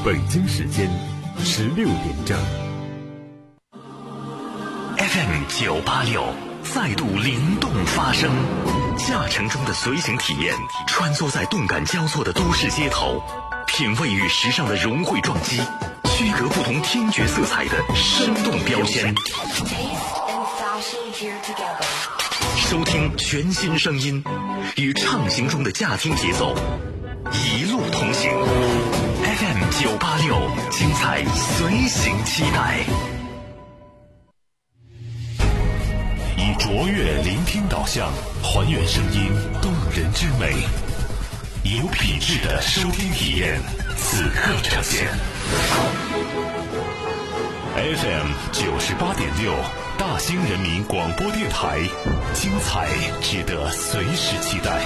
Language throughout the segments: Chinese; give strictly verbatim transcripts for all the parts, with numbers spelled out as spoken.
北京时间十六点整。 F M 九八六再度灵动发声，驾乘中的随行体验，穿梭在动感交错的都市街头，品味与时尚的融汇撞击，区隔不同听觉色彩的生动标签。收听全新声音，与畅行中的驾听节奏一路同行。F M 九八六，精彩随行期待。以卓越聆听导向，还原声音动人之美，有品质的收听体验，此刻呈现。F M 九十八点六，大兴人民广播电台，精彩值得随时期待。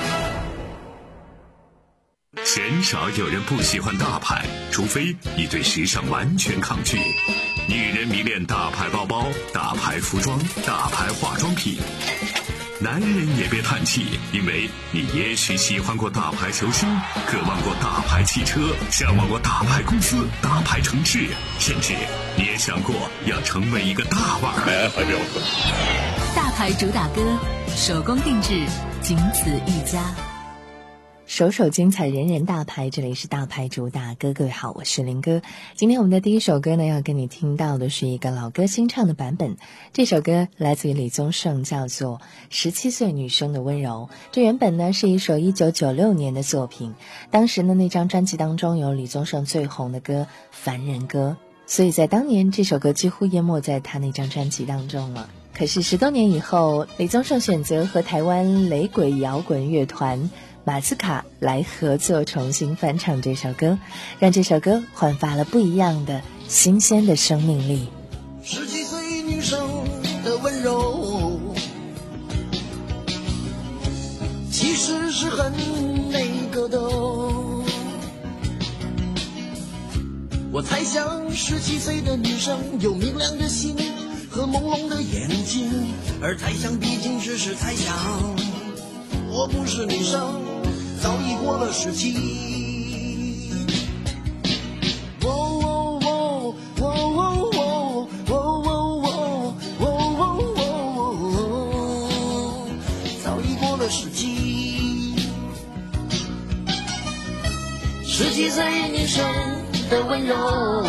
鲜少有人不喜欢大牌，除非你对时尚完全抗拒。女人迷恋大牌包包、大牌服装、大牌化妆品。男人也别叹气，因为你也许喜欢过大牌球星，渴望过大牌汽车，向往过大牌公司、大牌城市，甚至你也想过要成为一个大腕儿。 大牌主打歌，手工定制，仅此一家。首首精彩，人人大牌，这里是大牌主打歌。各位好，我是林哥。今天我们的第一首歌呢，要跟你听到的是一个老歌新唱的版本。这首歌来自于李宗盛，叫做《十七岁女生的温柔》。这原本呢是一首一九九六年的作品，当时呢那张专辑当中有李宗盛最红的歌《凡人歌》，所以在当年这首歌几乎淹没在他那张专辑当中了。可是十多年以后，李宗盛选择和台湾雷鬼摇滚乐团马斯卡来合作，重新翻唱这首歌，让这首歌焕发了不一样的新鲜的生命力。 十几岁女生的温柔，其实是很那个的。我猜想十七岁的女生有明亮的心和朦胧的眼睛，而猜想毕竟只是猜想，我不是女生，早已过了十七。哦哦哦哦哦哦哦哦哦，早已过了十七。十七岁女生的温柔，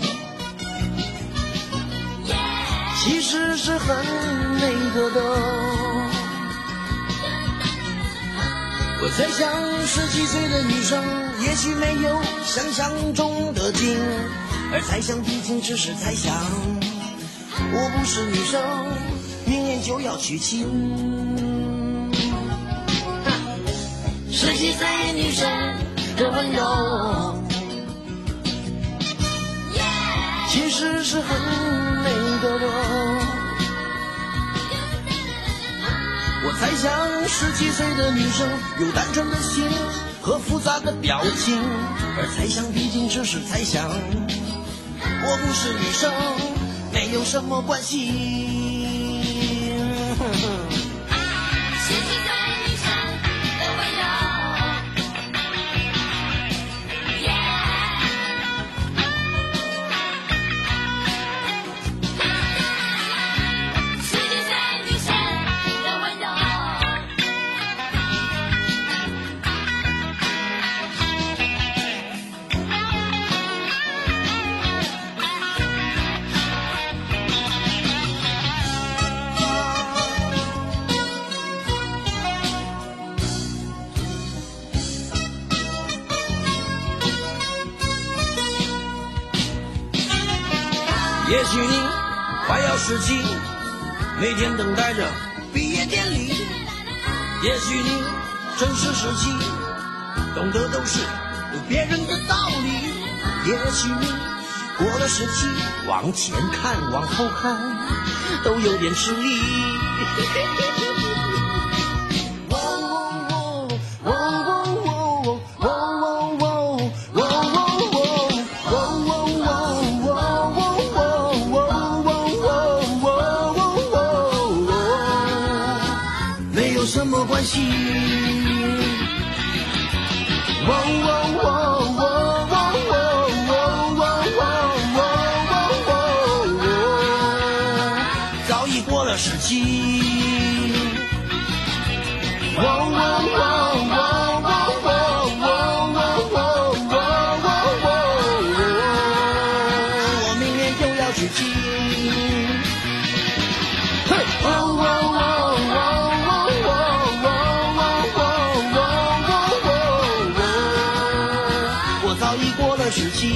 其实是很那个的。我猜想十七岁的女生也许没有想象中的精，而猜想毕竟只是猜想，我不是女生，明年就要娶亲。十七岁女生的温柔，其实是很那个的。我猜想十七岁的女生有单纯的心和复杂的表情，而猜想毕竟只是猜想，我不是女生，没有什么关系。也许你快要十七，每天等待着毕业典礼。也许你正是十七，懂得都是别人的道理。也许你过了十七，往前看往后看都有点吃力。什么关系？哦哦哦哦哦时机。哦哦哦哦哦哦哦哦哦哦，我明年就要娶妻。哦哦哦哦哦哦哦哦哦哦，我早已过了时机。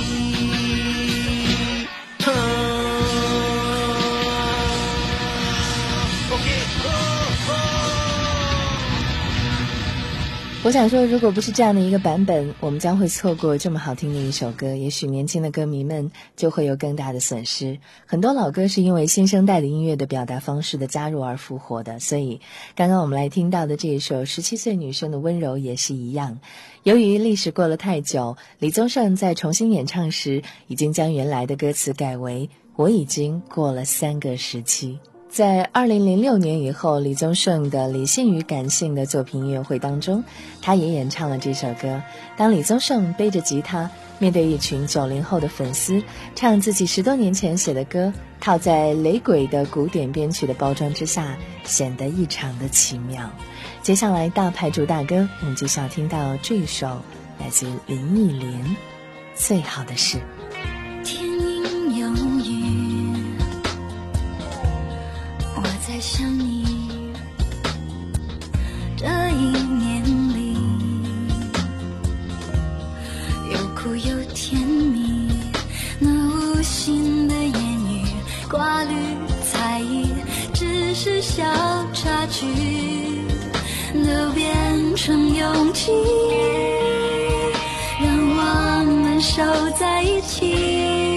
我想说，如果不是这样的一个版本，我们将会错过这么好听的一首歌，也许年轻的歌迷们就会有更大的损失。很多老歌是因为新生代的音乐的表达方式的加入而复活的，所以刚刚我们来听到的这一首十七岁女生的温柔也是一样。由于历史过了太久，李宗盛在重新演唱时已经将原来的歌词改为我已经过了三个时期。在二零零六年以后，李宗盛的理性与感性的作品音乐会当中，他也演唱了这首歌。当李宗盛背着吉他，面对一群九零后的粉丝，唱自己十多年前写的歌，套在雷鬼的古典编曲的包装之下，显得异常的奇妙。接下来大牌主打歌，我们就要听到这一首来自林忆莲《最好的事》。 天阴有雨，我在想你，这一年里有苦有甜蜜，那无心的言语挂虑猜疑，只是小插曲都变成勇气，让我们守在一起。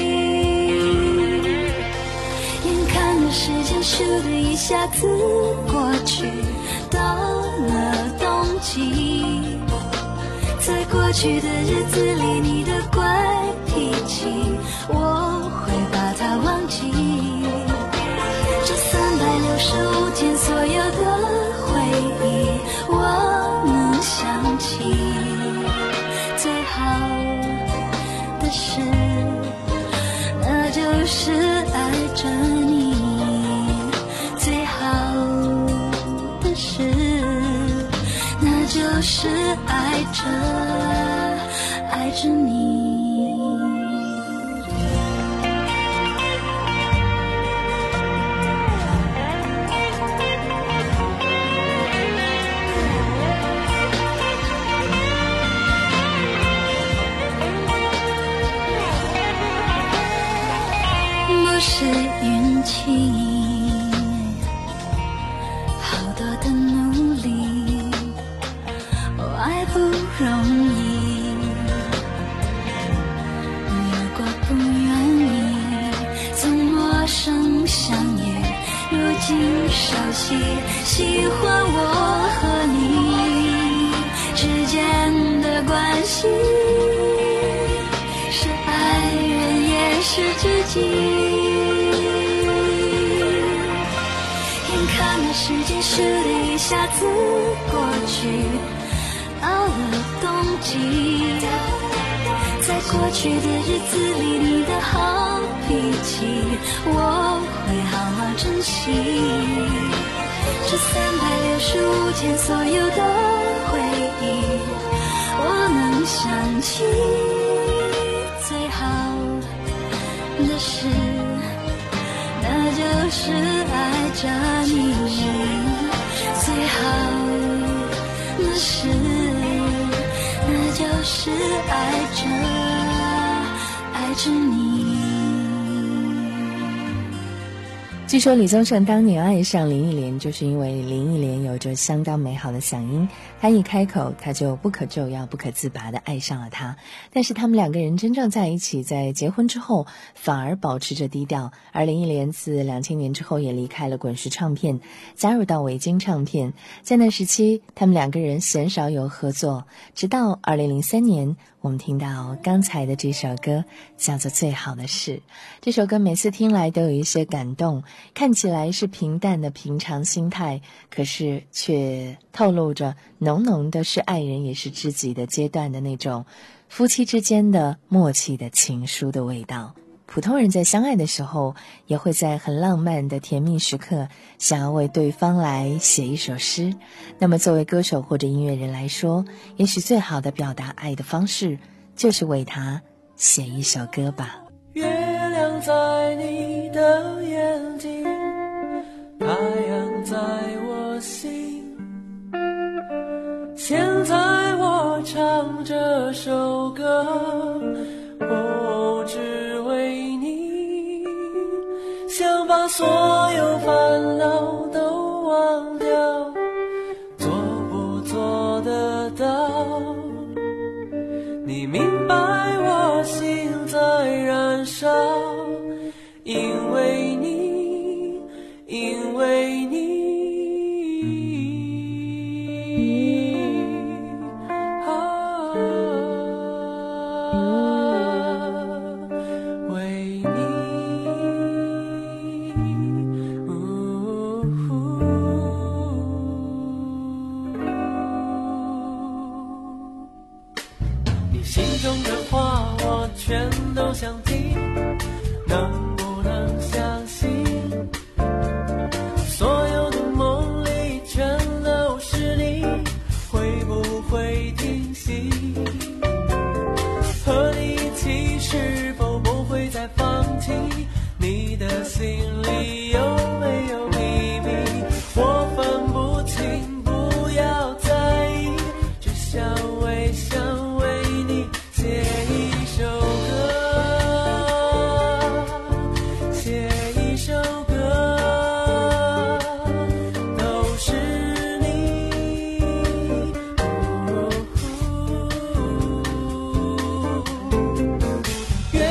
时间咻的一下子过去，到了冬季，在过去的日子里，你的怪脾气我会把它忘记。这三百六十五天所有的回忆，我能想起。最好的事，那就是爱着你。就是爱着爱着你。不是运气，好多的努力爱不容易，如果不愿意从陌生相遇，如今熟悉，喜欢我和你之间的关系，是爱人也是知己。眼看着时间咻的一下子过去，到了冬季，在过去的日子里，你的好脾气我会好好珍惜。这三百六十五天所有的回忆，我能想起。最好的事，那就是爱着你。最好的事，那就是爱着爱着你。 据说李宗盛当年爱上林忆莲，就是因为林忆莲有着相当美好的嗓音，他一开口他就不可救药不可自拔地爱上了她。但是他们两个人真正在一起，在结婚之后反而保持着低调，而林忆莲自两千年之后也离开了滚石唱片，加入到维京唱片。在那时期他们两个人鲜少有合作，直到二零零三年我们听到刚才的这首歌叫做《最好的事》。这首歌每次听来都有一些感动，看起来是平淡的平常心态，可是却透露着浓浓的是爱人也是知己的阶段的那种夫妻之间的默契的情书的味道。 普通人在相爱的时候，也会在很浪漫的甜蜜时刻，想要为对方来写一首诗。那么作为歌手或者音乐人来说，也许最好的表达爱的方式，就是为他写一首歌吧。 月亮在你的眼睛，太阳在我心，现在我唱这首歌，哦，只为你，想把所有烦恼都忘掉，做不做得到？你明白我心在燃烧，因为你，因为你。全都想听，能不能相信？所有的梦里全都是你，会不会停息？和你一起是否不会再放弃？你的心里有没有秘密？我分不清，不要在意，只想微笑为你写一首月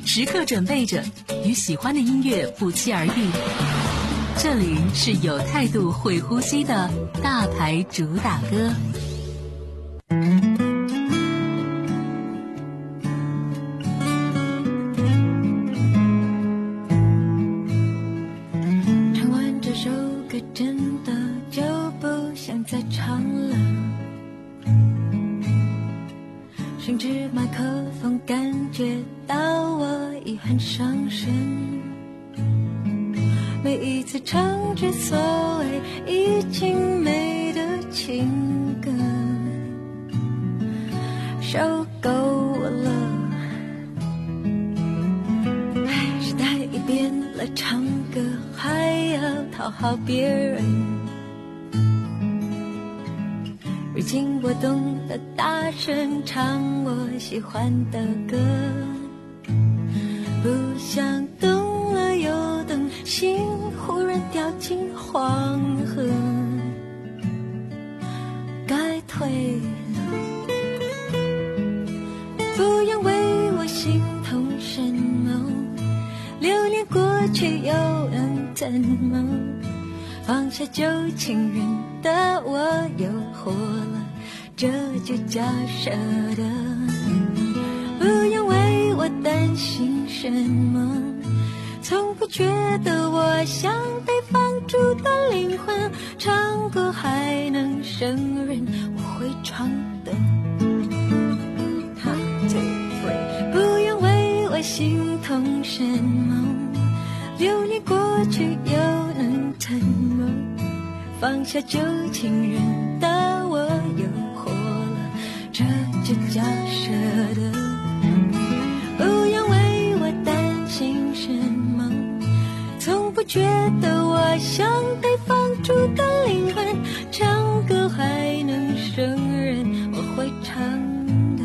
时刻准备着与喜欢的音乐不期而遇。这里是有态度会呼吸的大牌主打歌。 唱完这首歌真的就不想再唱了，甚至麦克风感觉到我已很伤神。每一次唱着所谓已经没的情歌，受够了。唉，时代已变了，唱歌还要讨好别人。如今我懂得大声唱我喜欢的歌，不想动了又等，心忽然掉进黄河，该退了。不要为我心痛什么，流年过去又能怎么？放下旧情人的我又活了，这就叫舍得。不要为我担心什么，从不觉得我像被放逐的灵魂，唱歌还能胜任我会唱的。不要为我心痛什么，流年过去又能怎么？放下旧情人的我又活了，这就叫舍得。不要为我担心什么，从不觉得我像被放逐的灵魂，唱歌还能胜任我会唱的。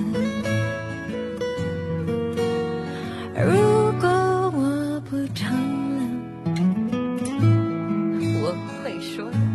如果我不唱了，我会说的。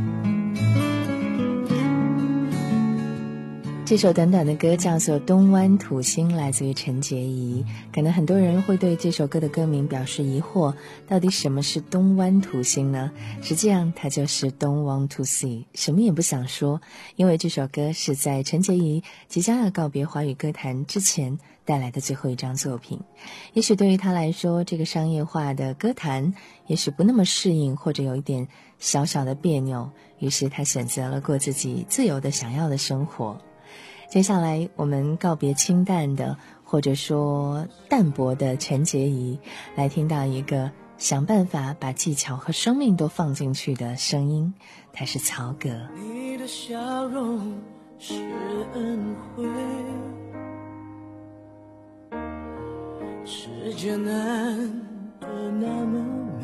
这首短短的歌叫做《东湾土星》，来自于陈洁仪。可能很多人会对这首歌的歌名表示疑惑，到底什么是东湾土星呢？实际上它就是 Don't Want to See， 什么也不想说，因为这首歌是在陈洁仪即将要告别华语歌坛之前带来的最后一张作品。也许对于他来说，这个商业化的歌坛也许不那么适应，或者有一点小小的别扭，于是他选择了过自己自由的想要的生活。接下来我们告别清淡的或者说淡薄的陈洁仪，来听到一个想办法把技巧和生命都放进去的声音，它是曹格。 你的笑容是恩惠，世界难得那么美，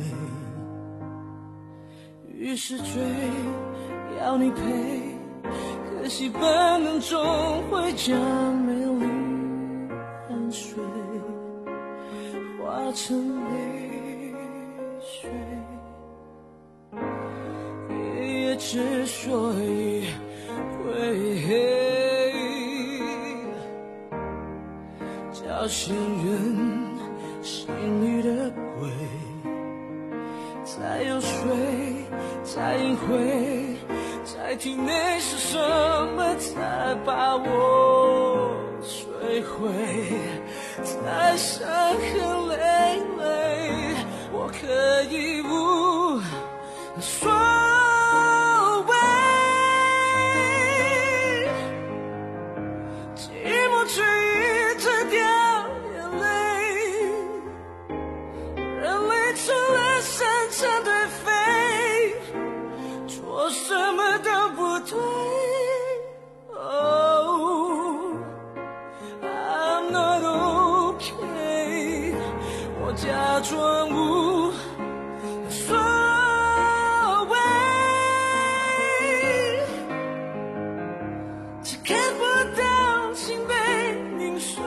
于是追要你陪，可惜本能终会将美丽汗水化成泪水，夜夜之所以会黑，叫醒人心里的鬼，再游说，再隐晦，在体内是什么才把我摧毁，在伤痕累累，我可以无所谓，寂寞却一直掉眼泪，人类成了生产队飞，做什么都不对。Oh, I'm not okay， 我假装无所谓，只看不到心被凝碎，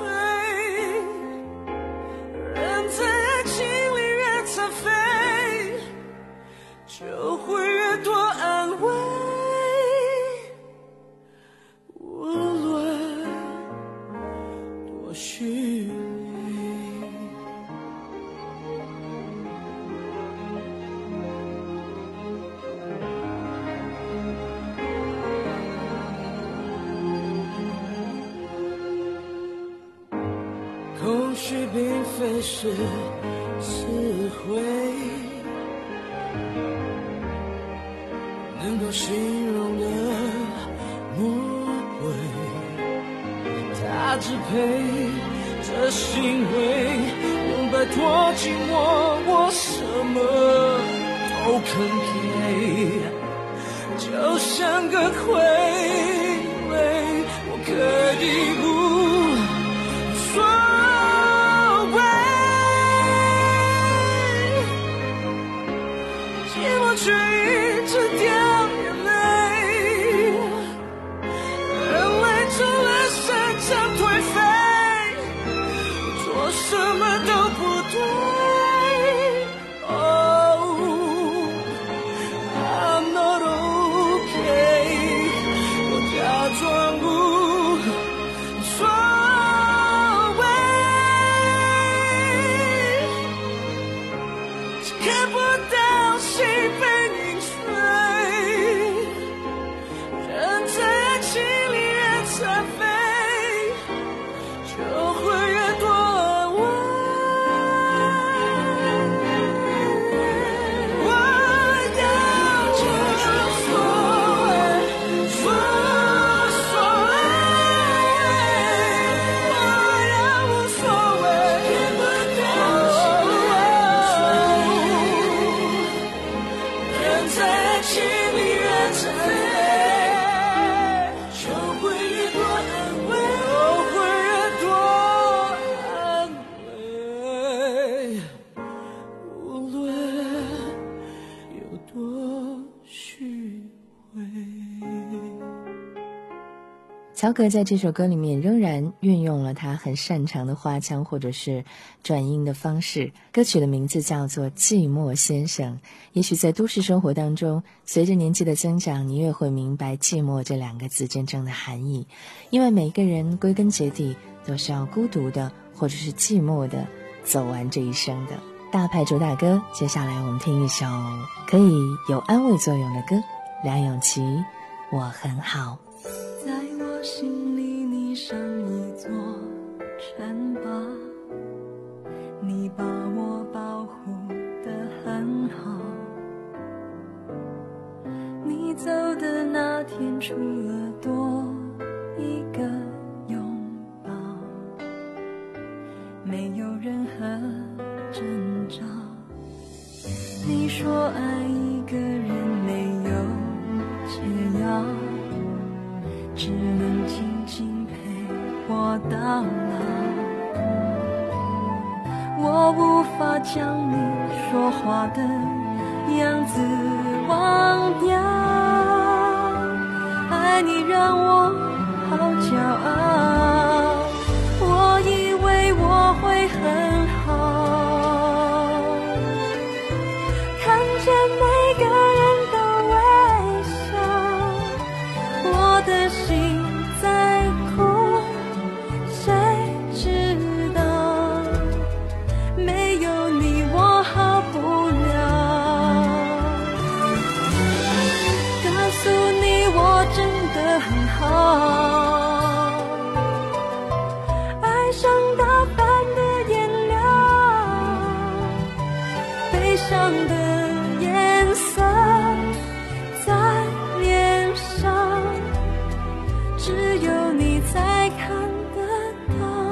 人在爱情里越残废，就会越多安慰，无论多虚伪。 空虚并非是词汇能够形容的魔鬼，它支配这行为，能摆脱寂寞，我什么都肯给，就像个傀儡，我可以无所谓，寂寞却一直掉眼泪，眼泪成了生长颓废，做什么都不对。 曹格在这首歌里面仍然运用了他很擅长的花腔或者是转音的方式。歌曲的名字叫做《寂寞先生》。也许在都市生活当中，随着年纪的增长，你越会明白寂寞这两个字真正的含义。因为每个人归根结底都是要孤独的或者是寂寞的走完这一生的。大牌主打歌，接下来我们听一首可以有安慰作用的歌，梁咏琪《我很好》。 在我心里你像一座城堡，你把我保护得很好，你走的那天除了多一个拥抱，没有任何征兆。你说爱一个人没有解药，只能静静陪我到老，我无法将你说话的样子忘掉，爱你让我好骄傲，我以为我会很好，看见每个人都微笑，我的心在哭，谁知道没有你我好不了，告诉你我真的很好，爱上打扮的颜料，悲伤的颜色在脸上，只有你才看得到。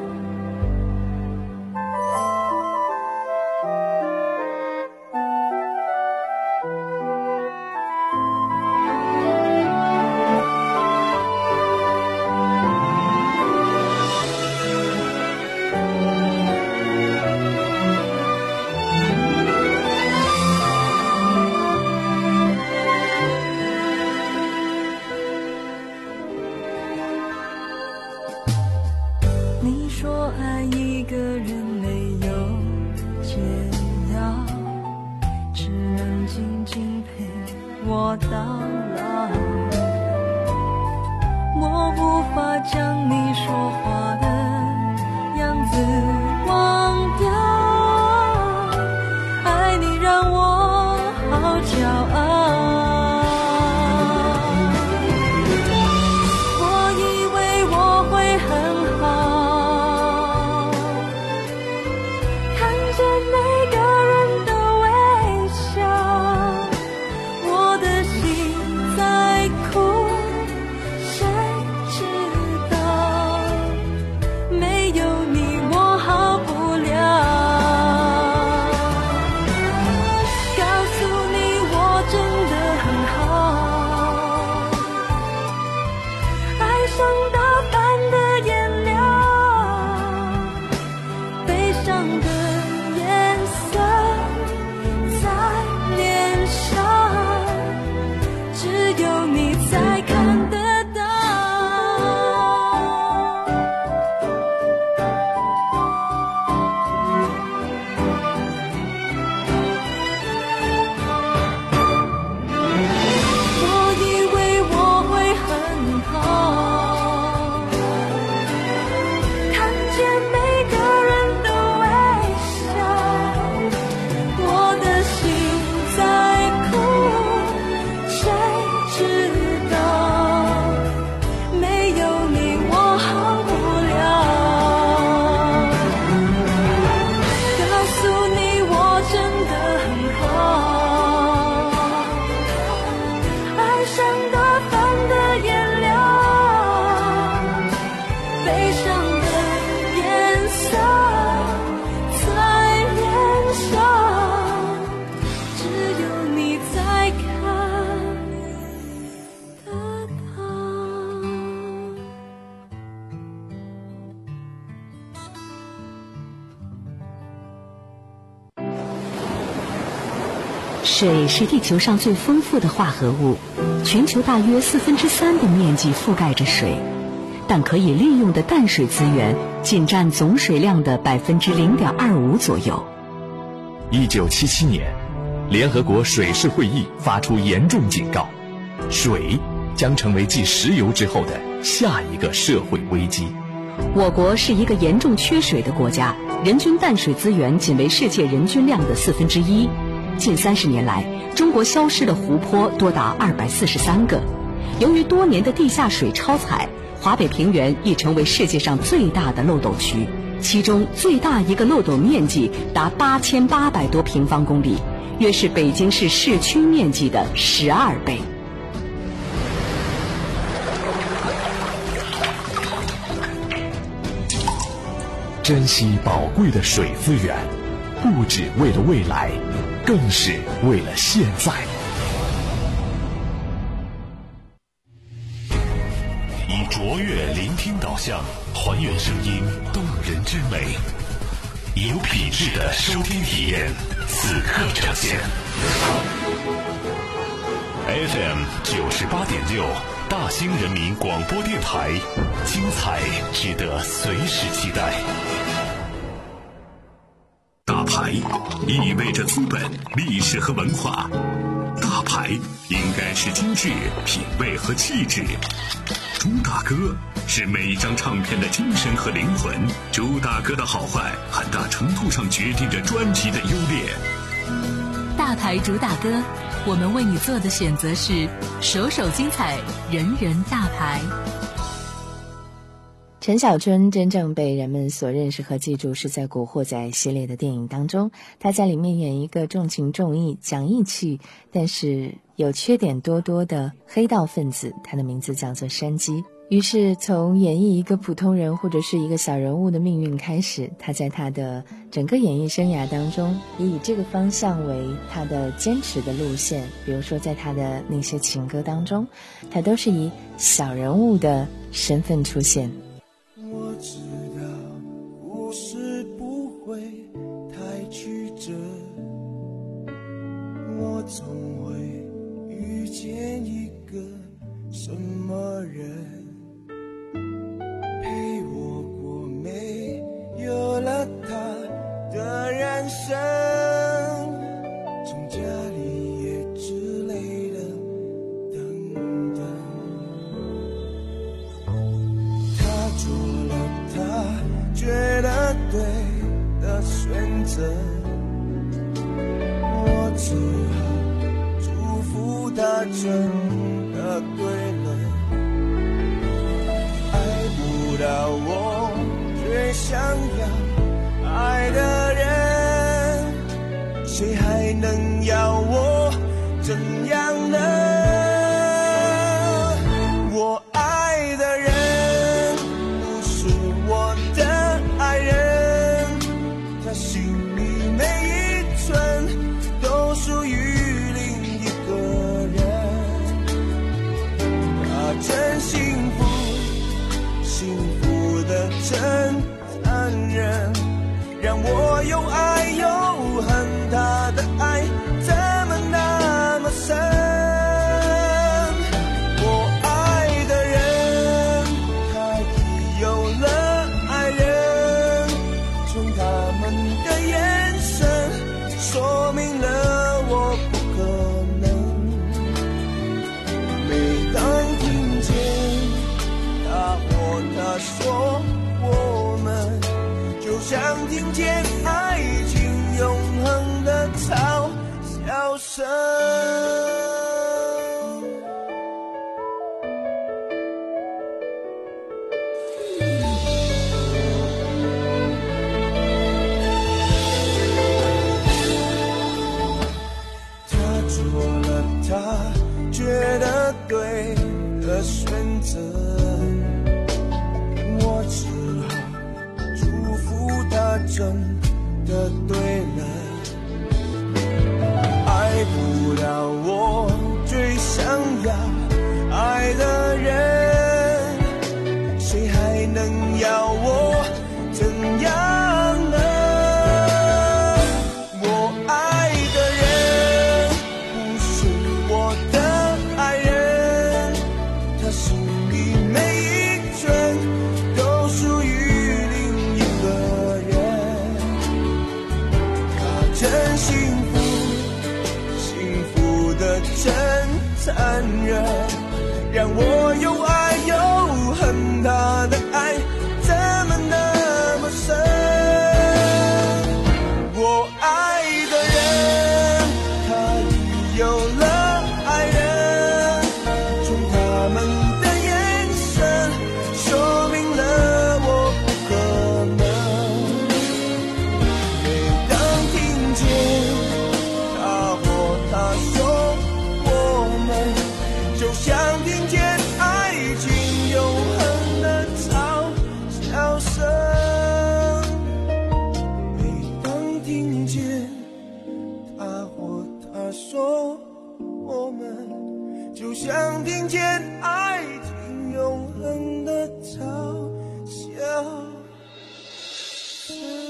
你说爱一个人没有解药，只能静静陪我到老，我无法将你说话的样子忘掉，爱你让我好骄傲，我以为我会很好， 水是地球上最丰富的化合物，全球大约四分之三的面积覆盖着水，但可以利用的淡水资源仅占总水量的百分之零点二五左右。 一九七七年，联合国水事会议发出严重警告，水将成为继石油之后的下一个社会危机。 我国是一个严重缺水的国家，人均淡水资源仅为世界人均量的四分之一。近三十年来，中国消失的湖泊多达二百四十三个。由于多年的地下水超采，华北平原已成为世界上最大的漏斗区，其中最大一个漏斗面积达八千八百多平方公里，约是北京市市区面积的十二倍。 珍惜宝贵的水资源，不只为了未来，更是为了现在。 以卓越聆听导向，还原声音动人之美，有品质的收听体验，此刻呈现。F M 九十八点六，大兴人民广播电台，精彩值得随时期待。 大牌意味着资本、历史和文化，大牌应该是精致、品味和气质。朱大哥是每一张唱片的精神和灵魂，朱大哥的好坏很大程度上决定着专辑的优劣。 大牌主打歌，我们为你做的选择是首首精彩，人人大牌。陈小春真正被人们所认识和记住是在《古惑仔》系列的电影当中，他在里面演一个重情重义、讲义气，但是有缺点多多的黑道分子，他的名字叫做山鸡。于是从演绎一个普通人或者是一个小人物的命运开始，他在他的整个演艺生涯当中也以这个方向为他的坚持的路线。比如说在他的那些情歌当中，他都是以小人物的身份出现。 我知道故事不会太曲折，我总会遇见一个什么人陪我过没有了他的人生，从家里也之类的等等，他做了他觉得对的选择，我只好祝福他真的对了，爱不到我最想要爱的人，谁还能要我怎样呢？我爱的人不是我的爱人，他心里每一寸都属于另一个人，他真幸福，幸福的真残忍，让我又爱又恨，他的爱怎么那么深？我爱的人，他已有了爱人，从他们的眼神说明了我不可能。每当听见他或她说我们，就像听见爱情永恒的嘲笑声。他做了他觉得对的选择，我只好祝福他真的对了，爱不到我最想要爱的人，谁还能要我怎样呢？我爱的人让我又爱又恨，他的爱怎么那么深？我爱的人，他已有了爱人，从他们的眼神说明了我不可能。每当听见他或她说我们，就像听见爱情永恒的嘲笑声。每当听见他或她说我们，就像听见爱情永恒的嘲笑声。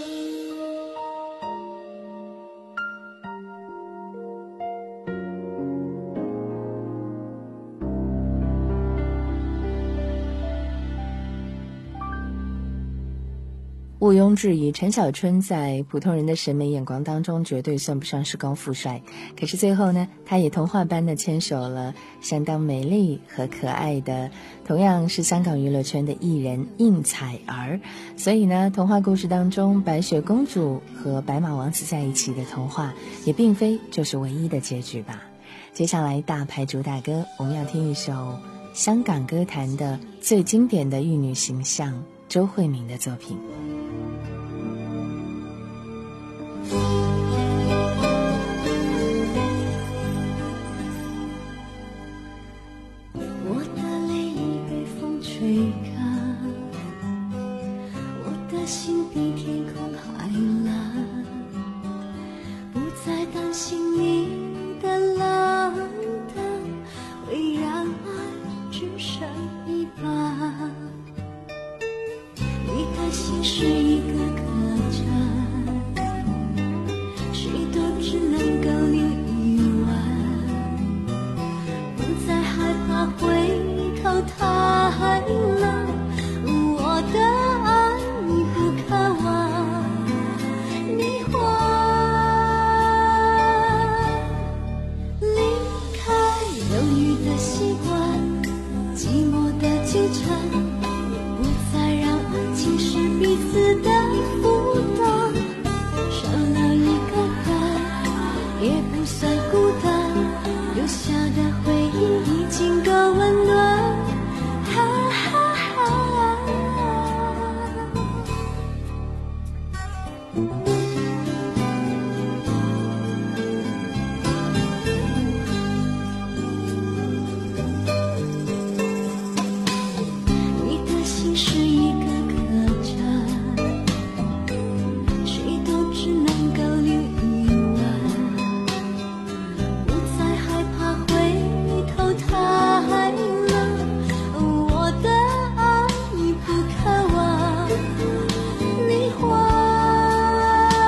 毋庸置疑，陈小春在普通人的审美眼光当中绝对算不上是高富帅，可是最后呢，他也童话般的牵手了相当美丽和可爱的同样是香港娱乐圈的艺人应采儿。所以呢，童话故事当中白雪公主和白马王子在一起的童话也并非就是唯一的结局吧。接下来大牌主打歌，我们要听一首香港歌坛的最经典的玉女形象周慧敏的作品。 我的泪已被风吹干，我的心比天空还蓝，不再担心你的冷淡会让爱只剩一半。你的心是一个客栈，谁都只能够留一晚，不再害怕回头太冷，我的爱你不渴望你会离开犹豫的习惯，寂寞的纠缠，不再让爱情是彼此的负担，少了一个人也不算孤单，留下的回忆已经够温暖。哈哈哈你的心是一个客栈，谁都只能够留一晚，不再害怕回头太冷，我的爱你不渴望你会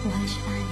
我还是爱你。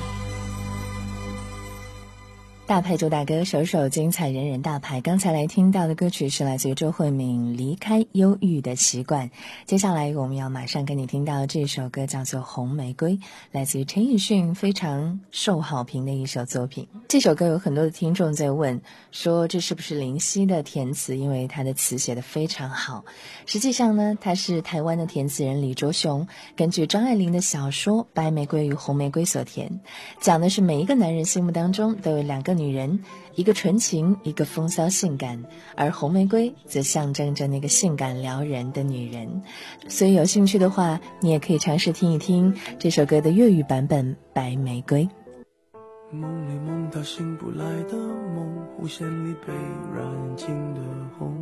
大牌主打歌，首首精彩，人人大牌。刚才来听到的歌曲是来自于周慧敏《离开忧郁的习惯》。接下来我们要马上跟你听到这首歌，叫做《红玫瑰》，来自于陈奕迅，非常受好评的一首作品。这首歌有很多的听众在问，说这是不是林夕的填词，因为他的词写得非常好。实际上呢，他是台湾的填词人李卓雄，根据张爱玲的小说《白玫瑰与红玫瑰》所填，讲的是每一个男人心目当中都有两个女人，一个纯情，一个风骚性感，而红玫瑰则象征着那个性感撩人的女人。所以有兴趣的话，你也可以尝试听一听这首歌的粤语版本《白玫瑰》。 梦里梦到醒不来的梦，无限里被燃尽的红，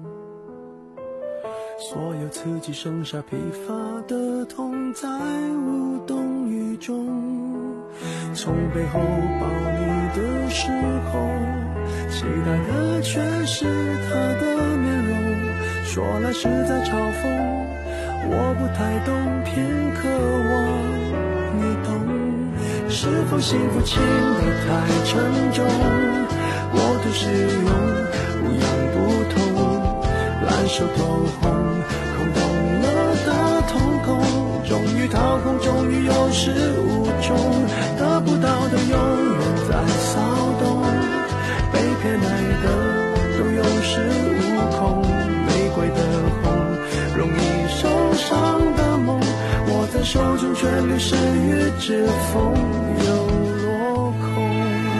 所有刺激剩下疲乏的痛，在无动于衷。从背后抱你的时候，期待的却是他的面容，说来是在嘲讽，我不太懂，偏渴望你懂。是否幸福轻得太沉重，我都是用不痒不痛，烂熟透红，空洞了的瞳孔，终于掏空，终于有始无终，得不到的永远在骚动，被偏爱的都有恃无恐，玫瑰的红，容易受伤的梦，握在手中却流失于指缝，又落空。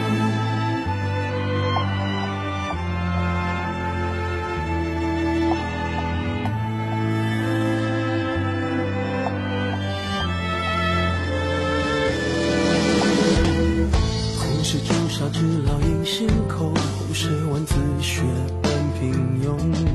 红是朱砂痣烙印心口，红是文字血般平庸，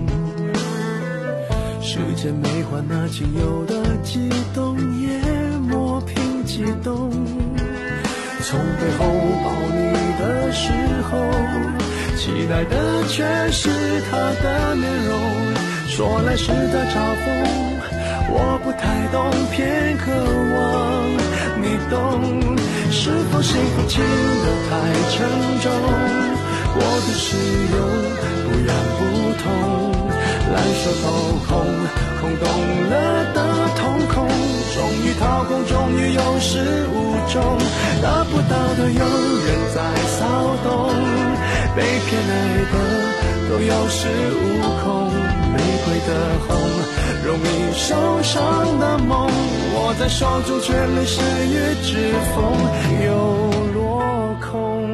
时间没换那仅有的悸动，也磨平激动。从背后抱你的时候，期待的却是他的面容，说来是在嘲讽，我不太懂，偏渴望你懂。是否幸福轻得太沉重，我的使用不痒不痛，烂熟透空，空洞了的瞳孔，终于掏空，终于有始无终，得不到的永远在骚动，被偏爱的都有恃无恐，玫瑰的红，容易受伤的梦，握在手中却流失于指缝，又落空。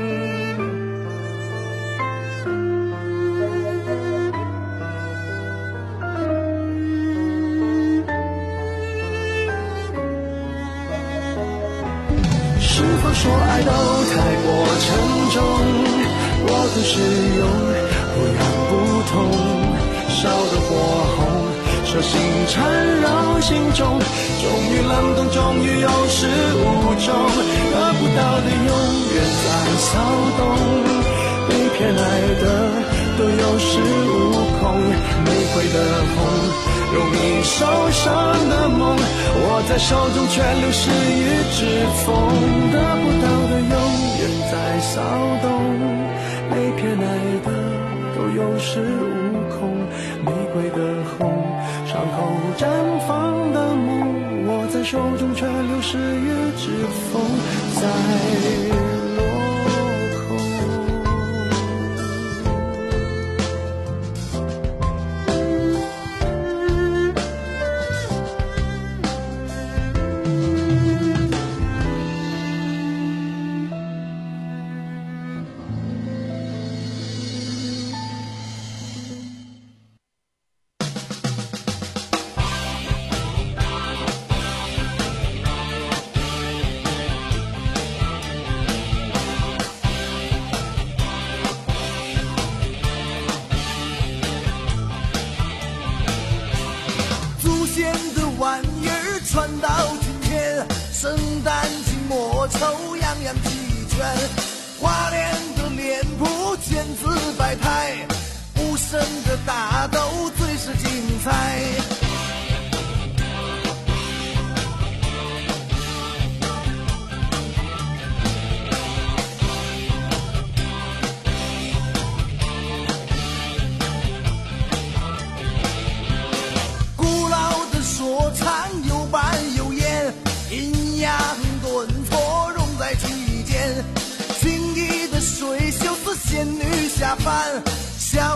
是否说爱都太过沉重，我都是用不痒不痛，烧得火红，手心缠绕心中，终于冷冻，终于有始无终，得不到的永远在骚动，被偏爱的都有恃无恐，玫瑰的红，容易受伤的梦，握在手中却流失于指缝，得不到的永远在骚动，被偏爱的都有恃无恐，玫瑰的红，伤口绽放的梦，握在手中却流失于指缝，在落空。 传到今天，圣诞静默抽，样样齐全，花莲的脸谱千姿百态，无声的大斗最是精彩。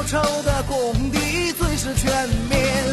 绸的工地最是全面。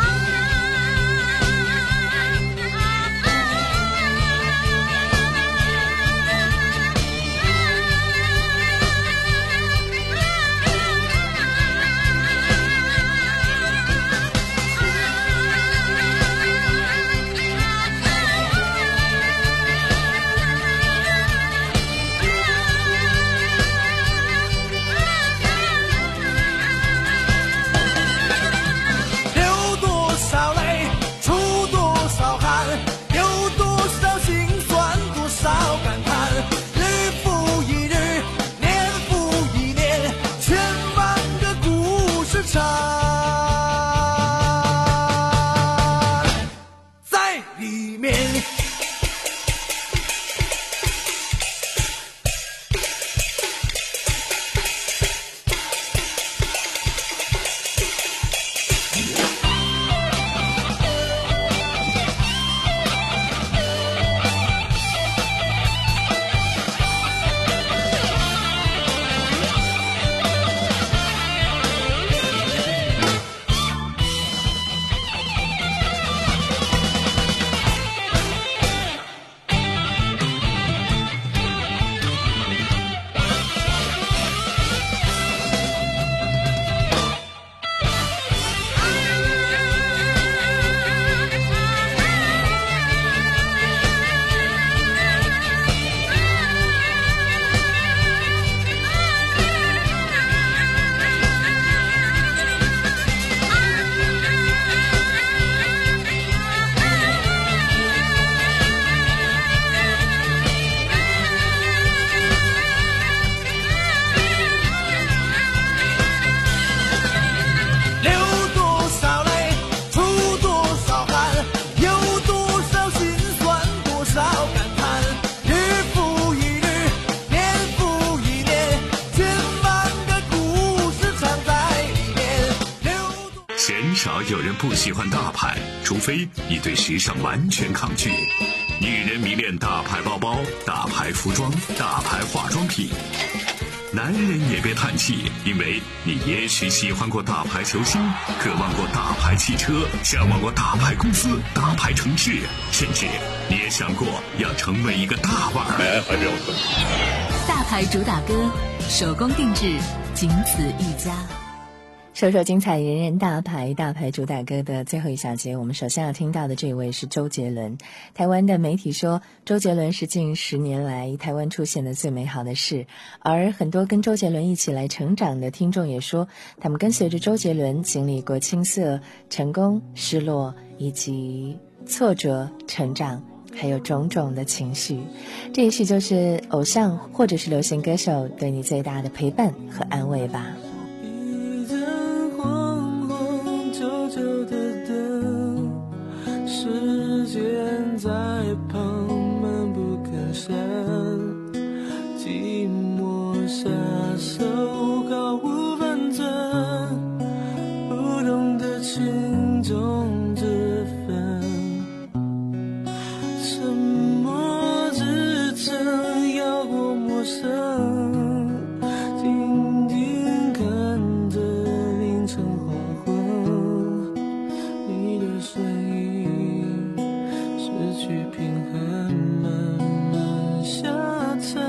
少有人不喜欢大牌，除非你对时尚完全抗拒。女人迷恋大牌包包、大牌服装、大牌化妆品。男人也别叹气，因为你也许喜欢过大牌球星，渴望过大牌汽车，向往过大牌公司、大牌城市，甚至你也想过要成为一个大腕儿。还没有大牌主打歌，手工定制，仅此一家。首首精彩人人大牌大牌主打歌的最后一小节，我们首先要听到的这位是周杰伦。台湾的媒体说，周杰伦是近十年来台湾出现的最美好的事，而很多跟周杰伦一起来成长的听众也说，他们跟随着周杰伦经历过青涩、成功、失落以及挫折、成长，还有种种的情绪。这也许就是偶像或者是流行歌手对你最大的陪伴和安慰吧。 旧的灯，时间在旁闷不吭声，寂寞下手毫无分寸，不懂得轻重之分，沉默支撑要过陌生，静静看着凌晨黄昏，你的声音失去平衡，慢慢下沉，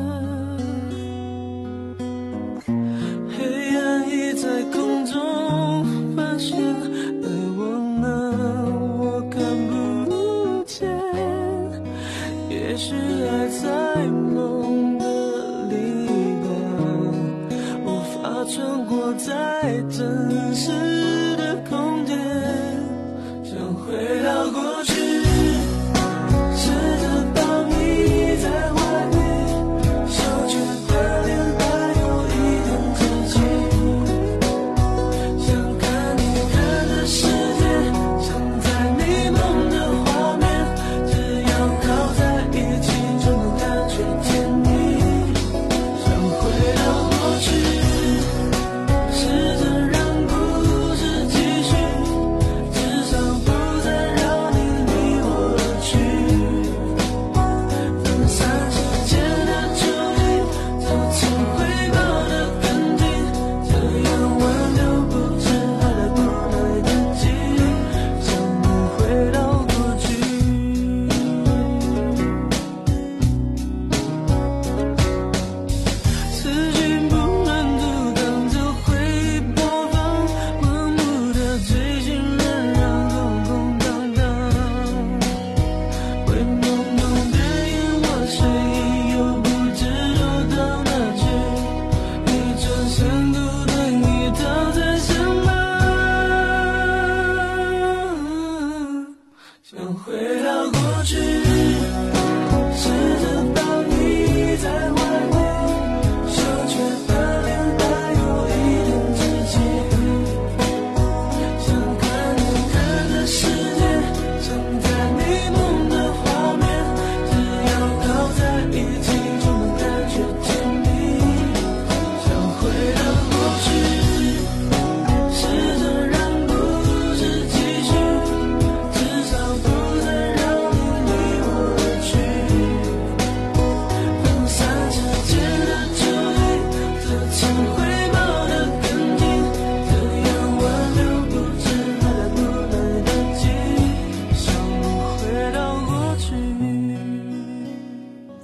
黑暗已在空中盘旋，而我呢，我看不见，也许还在梦的另一端，无法穿过再真实的空间，想回到过去，试着抱你在怀里，手却的脸带有一点窒息，想看你看的世界，想在你梦的画面，只要靠在一起就能感觉甜蜜，想回到过去，试着让故事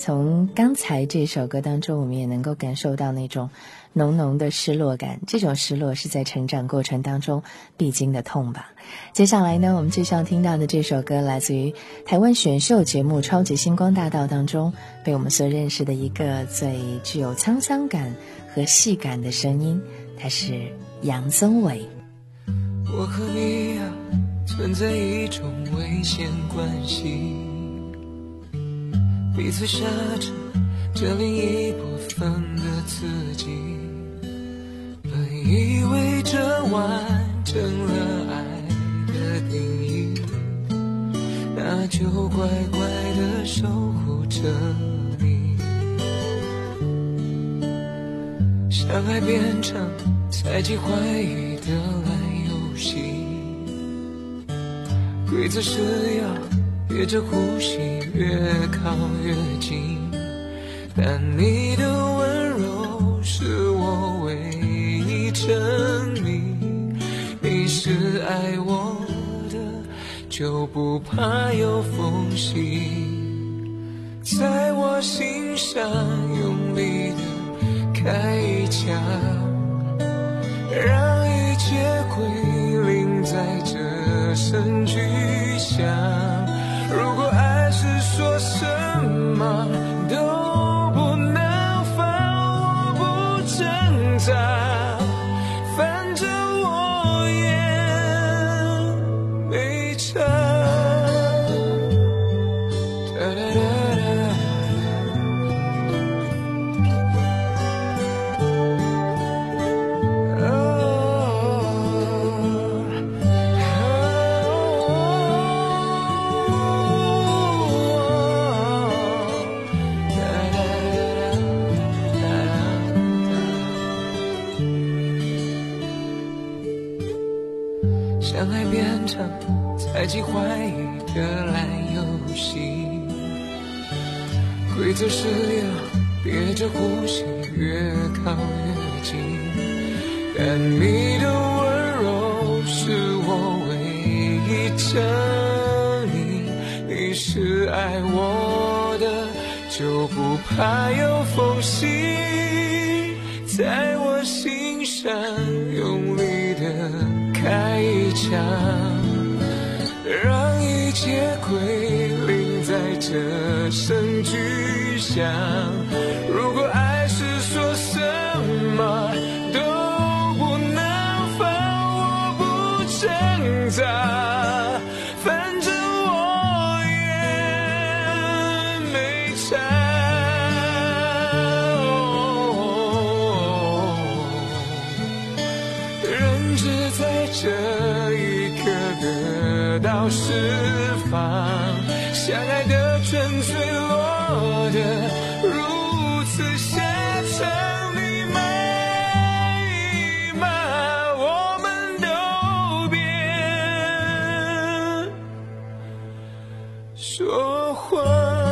从刚才这首歌当中，我们也能够感受到那种浓浓的失落感，这种失落是在成长过程当中必经的痛吧。接下来呢，我们继续要听到的这首歌来自于台湾选秀节目《超级星光大道》当中被我们所认识的一个最具有沧桑感和戏感的声音，它是杨宗纬。 我和你啊存在一种危险关系，彼此杀着这另一部分的自己，本以为这完成了爱的定义，那就乖乖地守护着你。相爱变成猜忌怀疑的烂游戏，规则是要憋着呼吸越靠越近，但你的温柔是我唯一证明，你是爱我的，就不怕有缝隙，在我心上用力的开一枪，让一切归零在这声巨响。如果爱是说什么都不能放，我不挣扎，反正我也没差。哒哒哒相爱变成猜忌怀疑的烂游戏，规则是要憋着呼吸越靠越近，但你的温柔是我唯一证明，你是爱我的，就不怕有缝隙，在我心上用力的开一枪，让一切归零在这声巨响。如果爱是说什么都不能放，我不挣扎，反正我也没差。人只在这一刻得到释放，相爱的纯粹落得如此下场，你骂一骂，我们都别说谎。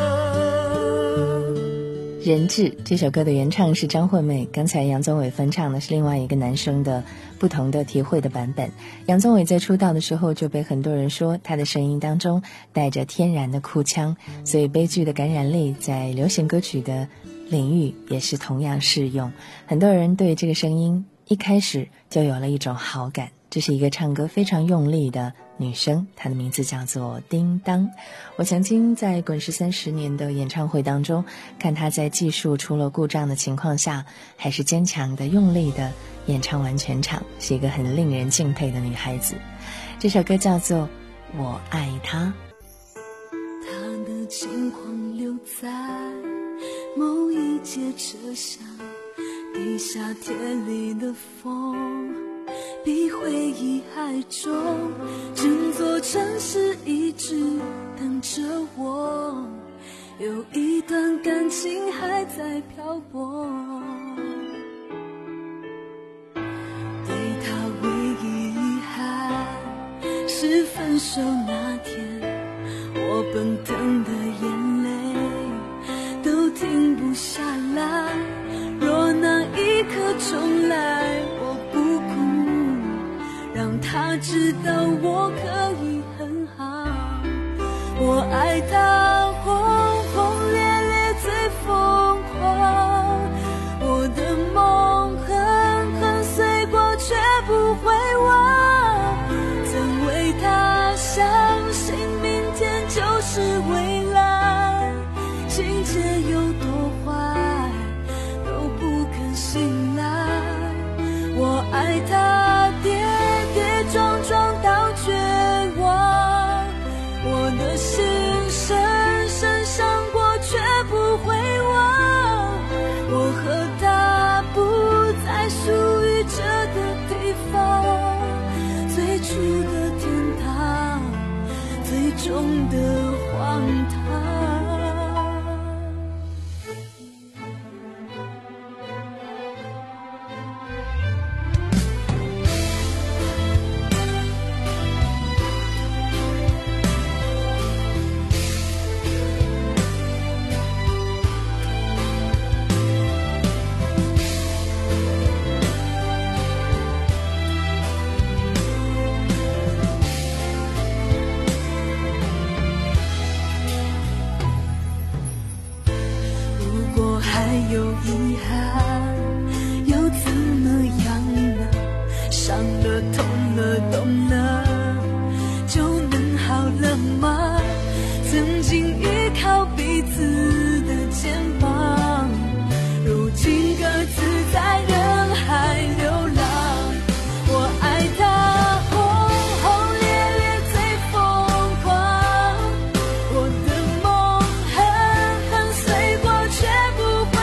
人质这首歌的原唱是张惠妹，刚才杨宗纬翻唱的是另外一个男生的不同的体会的版本。杨宗纬在出道的时候就被很多人说他的声音当中带着天然的哭腔，所以悲剧的感染力在流行歌曲的领域也是同样适用。很多人对这个声音一开始就有了一种好感。这是一个唱歌非常用力的女生，她的名字叫做叮当。我曾经在滚石三十年的演唱会当中看她在技术出了故障的情况下还是坚强的用力的演唱完全场，是一个很令人敬佩的女孩子。这首歌叫做我爱她。 她的轻狂留在某一节车厢，比夏天里的风比回忆还重，整座城市一直等着我，有一段感情还在漂泊。对他唯一遗憾是分手那天，我奔腾的眼泪都停不下来，若那一刻重来，我不哭，让他知道我可以很好。我爱他轰轰烈烈最情节有多坏，都不肯醒来。我爱他跌跌撞撞到绝望，我的心深深伤过却不会忘。我和他不再属于这个地方，最初的天堂，最终的荒唐。有遗憾又怎么样呢？伤了痛了懂了就能好了吗？曾经依靠彼此的肩膀，如今各自在人海流浪。我爱他轰轰烈烈最疯狂，我的梦狠狠碎过却不会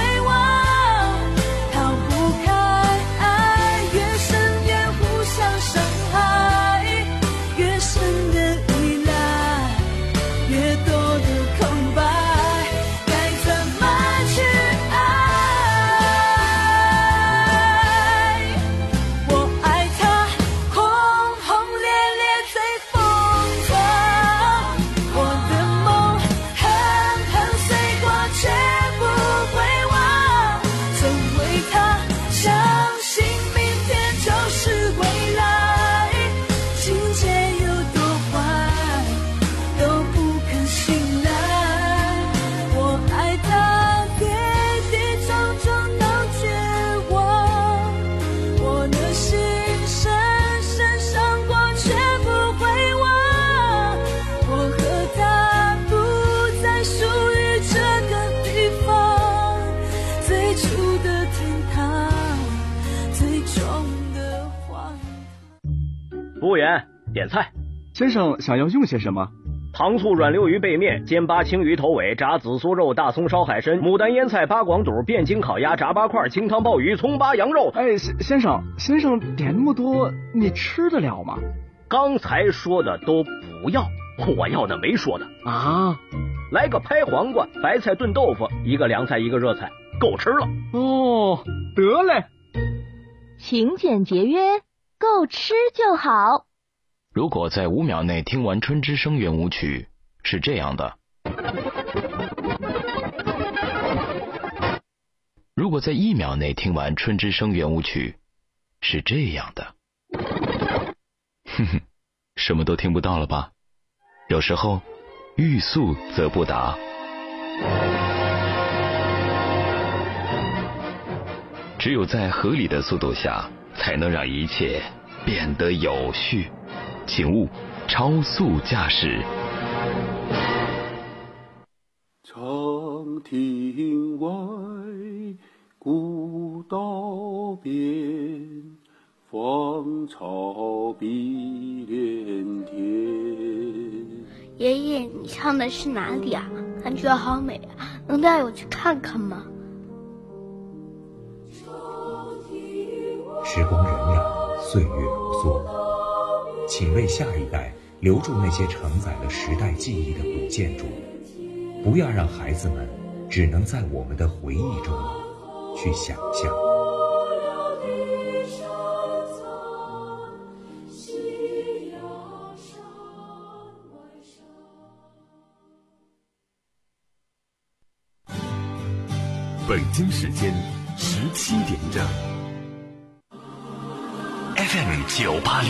服务员，点菜。 先生想要用些什么？ 糖醋软溜鱼背面、煎八青鱼头尾、炸紫苏肉、大葱烧海参、牡丹腌菜、八广肚、汴京烤鸭、炸八块、清汤鲍鱼、葱八羊肉。 哎，先生，先生点那么多，你吃得了吗？ 刚才说的都不要，我要的没说的啊。 来个拍黄瓜、白菜炖豆腐，一个凉菜一个热菜，够吃了。 哦，得嘞。 勤俭节约，够吃就好。 如果在五秒内听完《春之声》圆舞曲，是这样的；如果在一秒内听完《春之声》圆舞曲，是这样的。哼哼，什么都听不到了吧？有时候，欲速则不达。只有在合理的速度下，才能让一切变得有序。请勿超速驾驶。 长亭外，古道边，芳草碧连天。 爷爷，你唱的是哪里啊？感觉好美啊，能带我去看看吗？ 时光荏苒，岁月如梭，请为下一代留住那些承载了时代记忆的古建筑，不要让孩子们只能在我们的回忆中去想象。 北京时间十七点整。 F M 九八六